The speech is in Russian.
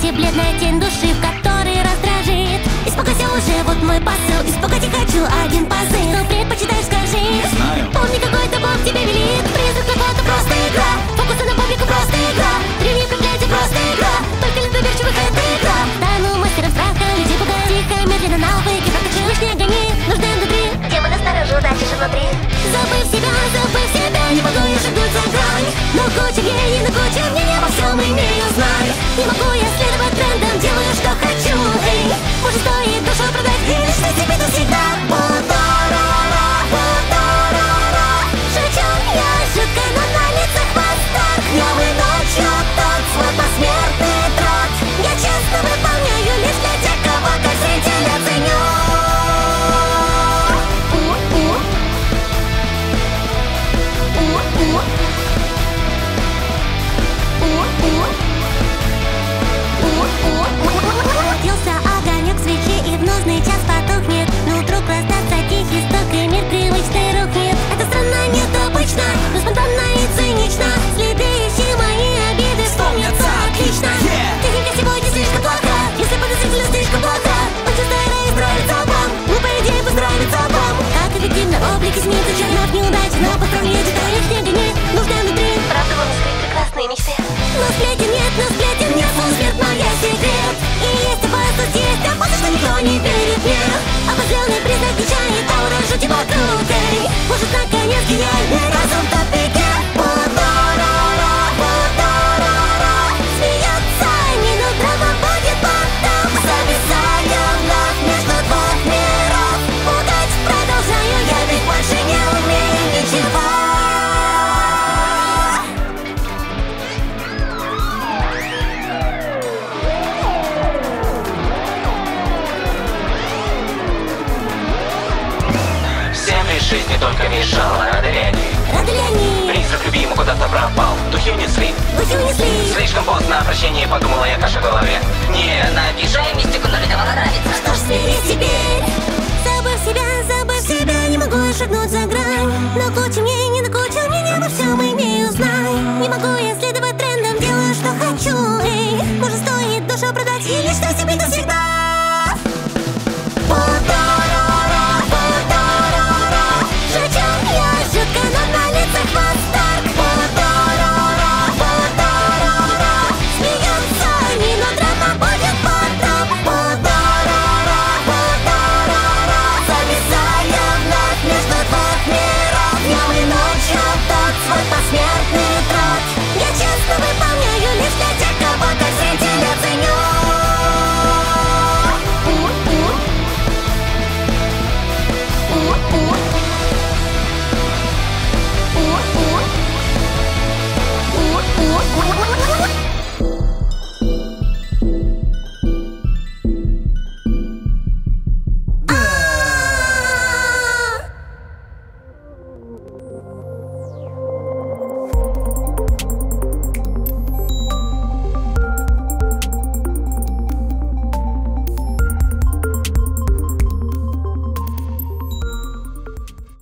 свете бледная тень души, в которой раздражит. Испугайся уже, вот мой посыл. Испугать я хочу один позыв. Что предпочитаешь, скажи? Не знаю. Помни, какой-то бог тебе велит. Призрак какой-то просто игра. Фокусы на публику просто игра. Древние проклятия просто игра. Только лишь доверчивых это игра. Стану мастером страха, людей пугаю. Тихо, медленно на лбыке прокачу. Лишние огни нужны внутри. Демоны снаружи, удачи же внутри. Забыв себя, не могу я шагнуть за грань. Но куча мнений, но куча мнений, обо всем имею знать. Не могу я следовать трендам, делаю, что хочу. Эй, может, стоит душу продать или что тебе навсегда. Шучу я жутко, но на лицах восторг. Днем и ночью тот свой посмертный труд. Я честно выполняю лишь для тех, кого как зрителя ценю. Родился огонек свечи и в нужный час потухнет. Но вдруг раздастся тихий стук и мир привычный рухнет. Это странно, необычно, но спонтанно и цинично. Следы ищи, мои обиды вспомнятся отлично. Техника сегодня слишком плоха, если подозрительно слишком плоха. Очень старая и нравится вам, глупая идея поздравится вам. Как эффективно облики снится чернов неудачи, но по стране детали снега нет, нужны внутри. Правда, вам скрыть прекрасные мечты. Но сплетен нет, смерть моя секрет. И есть опасность, что никто не верит мне. Обозренный признак мечает, аура жути вокруг. Эй, может, наконец гениальный разум в тупике. Смеется, минут драма будет потом. Зависаю вновь между двух миров. Путать продолжаю, я ведь больше не умею ничего. Жизни только мешала Радоляне. Призрак любимый куда-то пропал. Духи унесли. Слишком поздно о прощении подумала я, каша в голове. Ненавижу мистику, но людям она нравится. Что ж, смирись теперь. Забыв себя, не могу я шагнуть за грань. Но куча мнений, обо всем имею знай. Не могу я следовать трендам, делаю, что хочу. Эй, может, стоит душу продать или что себе